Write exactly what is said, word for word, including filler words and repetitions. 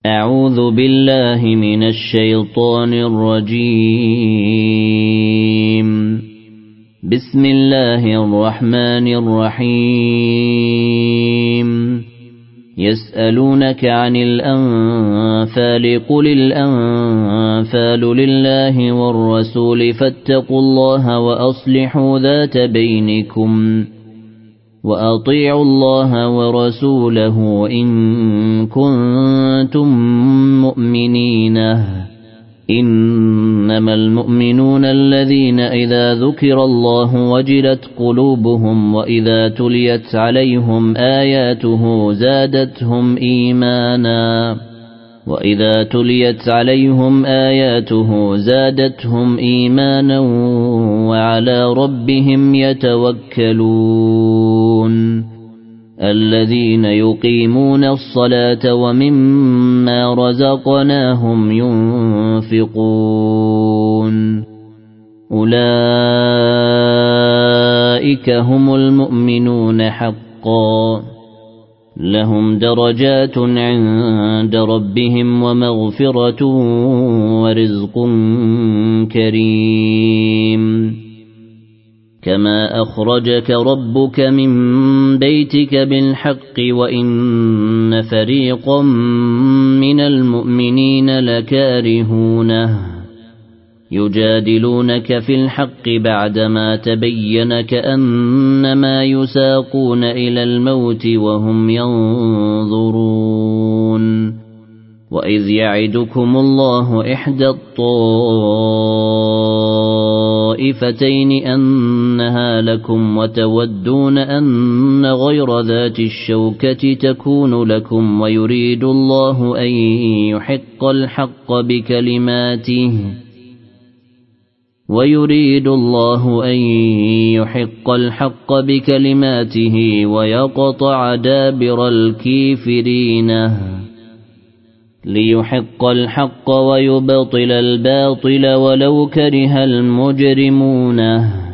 أعوذ بالله من الشيطان الرجيم. بسم الله الرحمن الرحيم. يسألونك عن الأنفال قل الأنفال لله والرسول فاتقوا الله وأصلحوا ذات بينكم وأطيعوا الله ورسوله إن كنتم مؤمنين. إنما المؤمنون الذين إذا ذكر الله وجلت قلوبهم وإذا تليت عليهم آياته زادتهم إيمانا وإذا تليت عليهم آياته زادتهم إيمانا وعلى ربهم يتوكلون. الذين يقيمون الصلاة ومما رزقناهم ينفقون أولئك هم المؤمنون حقا لهم درجات عند ربهم ومغفرة ورزق كريم. كما أخرجك ربك من بيتك بالحق وإن فريقا من المؤمنين لكارهونه يجادلونك في الحق بعدما تبين كأنما يساقون إلى الموت وهم ينظرون. وإذ يعدكم الله إحدى الطائفتين أنها لكم وتودون أن غير ذات الشوكة تكون لكم ويريد الله أن يحق الحق بكلماته ويريد الله أن يحق الحق بكلماته ويقطع دابر الكافرين ليحق الحق ويبطل الباطل ولو كره المجرمون.